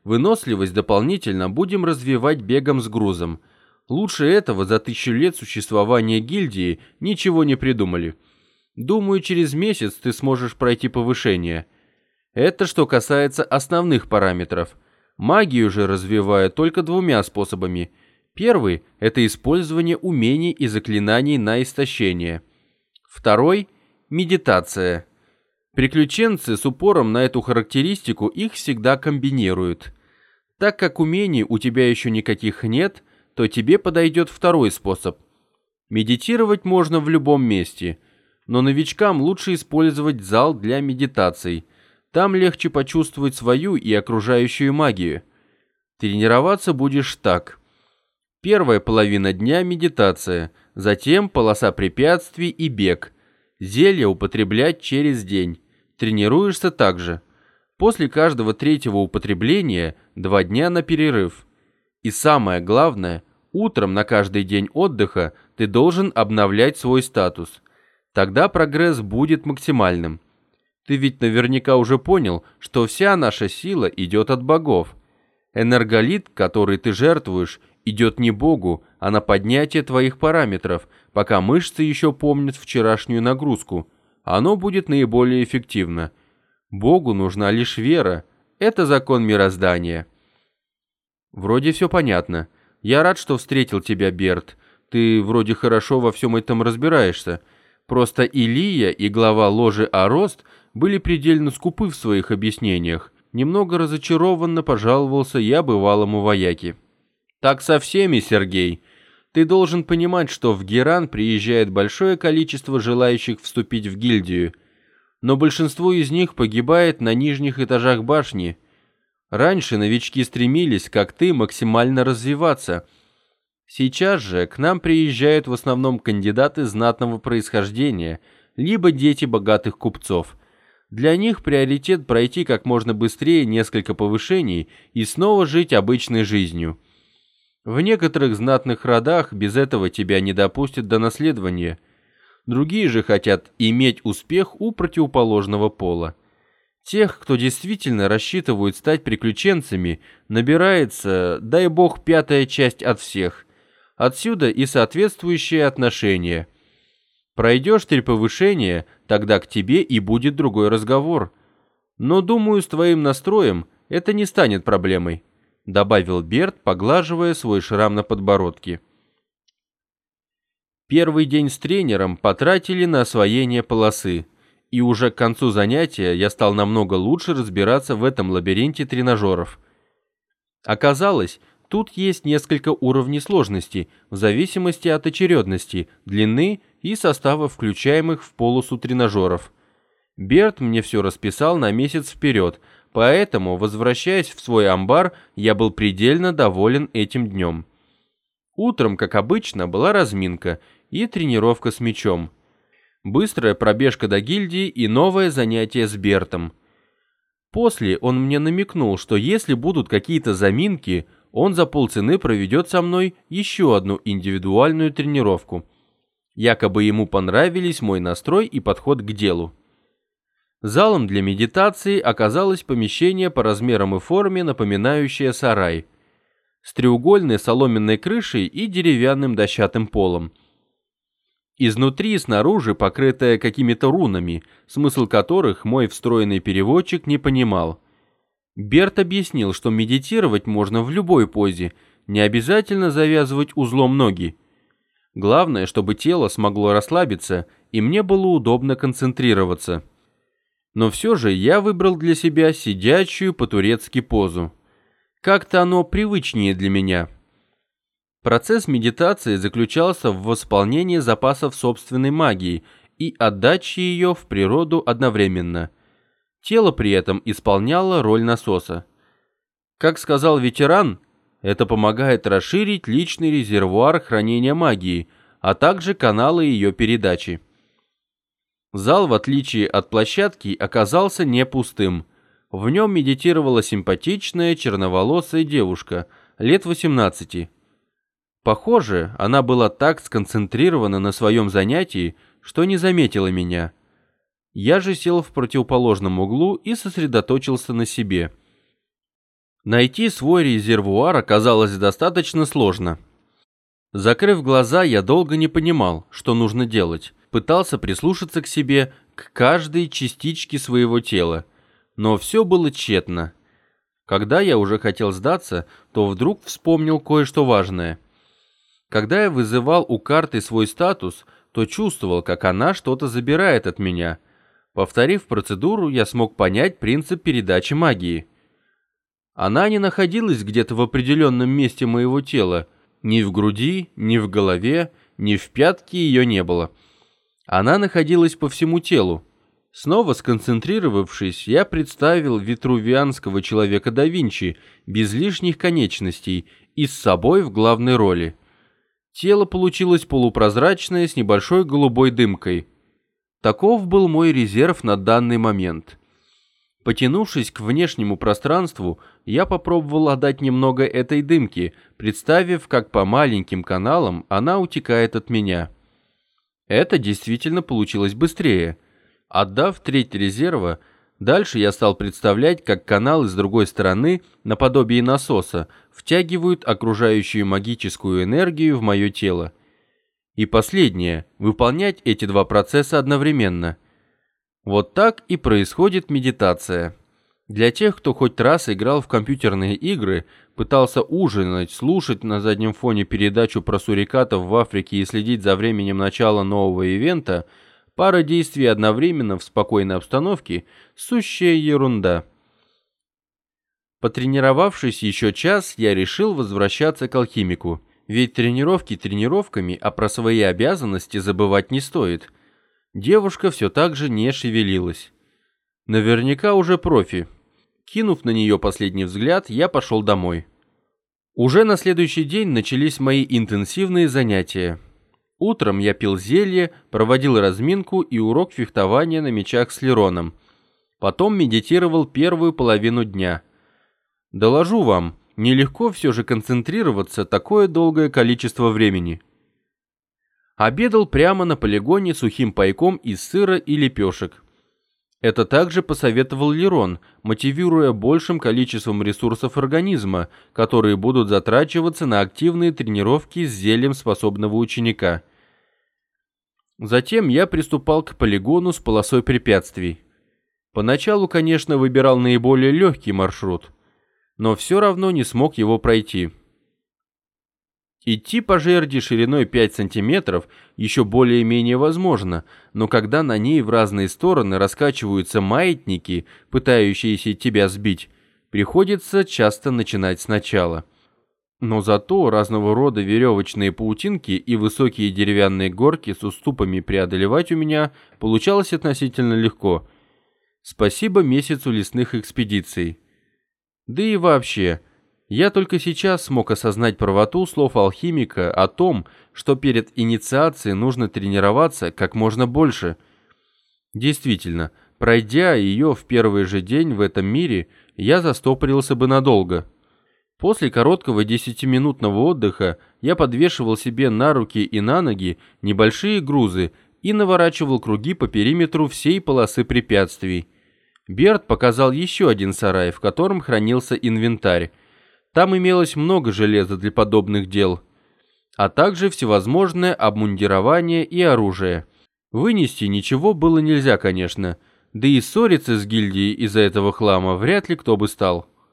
Выносливость дополнительно будем развивать бегом с грузом. Лучше этого за 1000 лет существования гильдии ничего не придумали. Думаю, через месяц ты сможешь пройти повышение. Это что касается основных параметров. Магию же развиваю только 2 способами. Первый – это использование умений и заклинаний на истощение. Второй – медитация. Приключенцы с упором на эту характеристику их всегда комбинируют. Так как умений у тебя еще никаких нет, то тебе подойдет второй способ. Медитировать можно в любом месте, но новичкам лучше использовать зал для медитаций. Там легче почувствовать свою и окружающую магию. Тренироваться будешь так. Первая половина дня – медитация, затем полоса препятствий и бег. Зелья употреблять через день. Тренируешься также. После каждого 3-го употребления 2 дня на перерыв. И самое главное, утром на каждый день отдыха ты должен обновлять свой статус. Тогда прогресс будет максимальным. Ты ведь наверняка уже понял, что вся наша сила идет от богов. Энерголит, который ты жертвуешь, идет не Богу, а на поднятие твоих параметров, пока мышцы еще помнят вчерашнюю нагрузку. Оно будет наиболее эффективно. Богу нужна лишь вера. Это закон мироздания. Вроде все понятно. Я рад, что встретил тебя, Берт. Ты вроде хорошо во всем этом разбираешься. Просто Илия и глава ложи Арост были предельно скупы в своих объяснениях. Немного разочарованно пожаловался я бывалому вояке. Так со всеми, Сергей. Ты должен понимать, что в Геран приезжает большое количество желающих вступить в гильдию, но большинство из них погибает на нижних этажах башни. Раньше новички стремились, как ты, максимально развиваться. Сейчас же к нам приезжают в основном кандидаты знатного происхождения, либо дети богатых купцов. Для них приоритет пройти как можно быстрее несколько повышений и снова жить обычной жизнью. В некоторых знатных родах без этого тебя не допустят до наследования. Другие же хотят иметь успех у противоположного пола. Тех, кто действительно рассчитывает стать приключенцами, набирается, дай бог, 5-я часть от всех. Отсюда и соответствующее отношение. Пройдешь 3 повышения, тогда к тебе и будет другой разговор. Но, думаю, с твоим настроем это не станет проблемой», — добавил Берт, поглаживая свой шрам на подбородке. Первый день с тренером потратили на освоение полосы, и уже к концу занятия я стал намного лучше разбираться в этом лабиринте тренажеров. Оказалось, тут есть несколько уровней сложности в зависимости от очередности, длины и состава включаемых в полосу тренажеров. Берт мне все расписал на месяц вперед, поэтому, возвращаясь в свой амбар, я был предельно доволен этим днем. Утром, как обычно, была разминка и тренировка с мячом. Быстрая пробежка до гильдии и новое занятие с Бертом. После он мне намекнул, что если будут какие-то заминки, он за полцены проведет со мной еще одну индивидуальную тренировку. Якобы ему понравились мой настрой и подход к делу. Залом для медитации оказалось помещение по размерам и форме, напоминающее сарай, с треугольной соломенной крышей и деревянным дощатым полом. Изнутри и снаружи покрытая какими-то рунами, смысл которых мой встроенный переводчик не понимал. Берт объяснил, что медитировать можно в любой позе, не обязательно завязывать узлом ноги. Главное, чтобы тело смогло расслабиться, и мне было удобно концентрироваться. Но все же я выбрал для себя сидячую по-турецки позу. Как-то оно привычнее для меня. Процесс медитации заключался в восполнении запасов собственной магии и отдаче ее в природу одновременно. Тело при этом исполняло роль насоса. Как сказал ветеран, это помогает расширить личный резервуар хранения магии, а также каналы ее передачи. Зал, в отличие от площадки, оказался не пустым. В нем медитировала симпатичная черноволосая девушка, лет 18. Похоже, она была так сконцентрирована на своем занятии, что не заметила меня. Я же сел в противоположном углу и сосредоточился на себе. Найти свой резервуар оказалось достаточно сложно. Закрыв глаза, я долго не понимал, что нужно делать. Пытался прислушаться к себе, к каждой частичке своего тела. Но все было тщетно. Когда я уже хотел сдаться, то вдруг вспомнил кое-что важное. Когда я вызывал у карты свой статус, то чувствовал, как она что-то забирает от меня. Повторив процедуру, я смог понять принцип передачи магии. Она не находилась где-то в определенном месте моего тела. Ни в груди, ни в голове, ни в пятке ее не было. Она находилась по всему телу. Снова сконцентрировавшись, я представил витрувианского человека да Винчи, без лишних конечностей, и с собой в главной роли. Тело получилось полупрозрачное с небольшой голубой дымкой. Таков был мой резерв на данный момент. Потянувшись к внешнему пространству, я попробовал отдать немного этой дымки, представив, как по маленьким каналам она утекает от меня. Это действительно получилось быстрее. Отдав треть резерва, дальше я стал представлять, как каналы с другой стороны, наподобие насоса, втягивают окружающую магическую энергию в мое тело. И последнее – выполнять эти два процесса одновременно. Вот так и происходит медитация. Для тех, кто хоть раз играл в компьютерные игры, пытался ужинать, слушать на заднем фоне передачу про сурикатов в Африке и следить за временем начала нового ивента, пара действий одновременно в спокойной обстановке – сущая ерунда. Потренировавшись еще час, я решил возвращаться к алхимику. Ведь тренировки тренировками, а про свои обязанности забывать не стоит. Девушка все так же не шевелилась. Наверняка уже профи. Кинув на нее последний взгляд, я пошел домой. Уже на следующий день начались мои интенсивные занятия. Утром я пил зелье, проводил разминку и урок фехтования на мечах с Лероном. Потом медитировал первую половину дня. Доложу вам, нелегко все же концентрироваться такое долгое количество времени. Обедал прямо на полигоне сухим пайком из сыра и лепешек. Это также посоветовал Лерон, мотивируя большим количеством ресурсов организма, которые будут затрачиваться на активные тренировки с зельем способного ученика. Затем я приступал к полигону с полосой препятствий. Поначалу, конечно, выбирал наиболее легкий маршрут, но все равно не смог его пройти. Идти по жерди шириной 5 сантиметров еще более-менее возможно, но когда на ней в разные стороны раскачиваются маятники, пытающиеся тебя сбить, приходится часто начинать сначала. Но зато разного рода веревочные паутинки и высокие деревянные горки с уступами преодолевать у меня получалось относительно легко. Спасибо месяцу лесных экспедиций. Да и вообще... Я только сейчас смог осознать правоту слов алхимика о том, что перед инициацией нужно тренироваться как можно больше. Действительно, пройдя ее в первый же день в этом мире, я застопорился бы надолго. После короткого 10-минутного отдыха я подвешивал себе на руки и на ноги небольшие грузы и наворачивал круги по периметру всей полосы препятствий. Берт показал еще один сарай, в котором хранился инвентарь. Там имелось много железа для подобных дел, а также всевозможное обмундирование и оружие. Вынести ничего было нельзя, конечно, да и ссориться с гильдией из-за этого хлама вряд ли кто бы стал.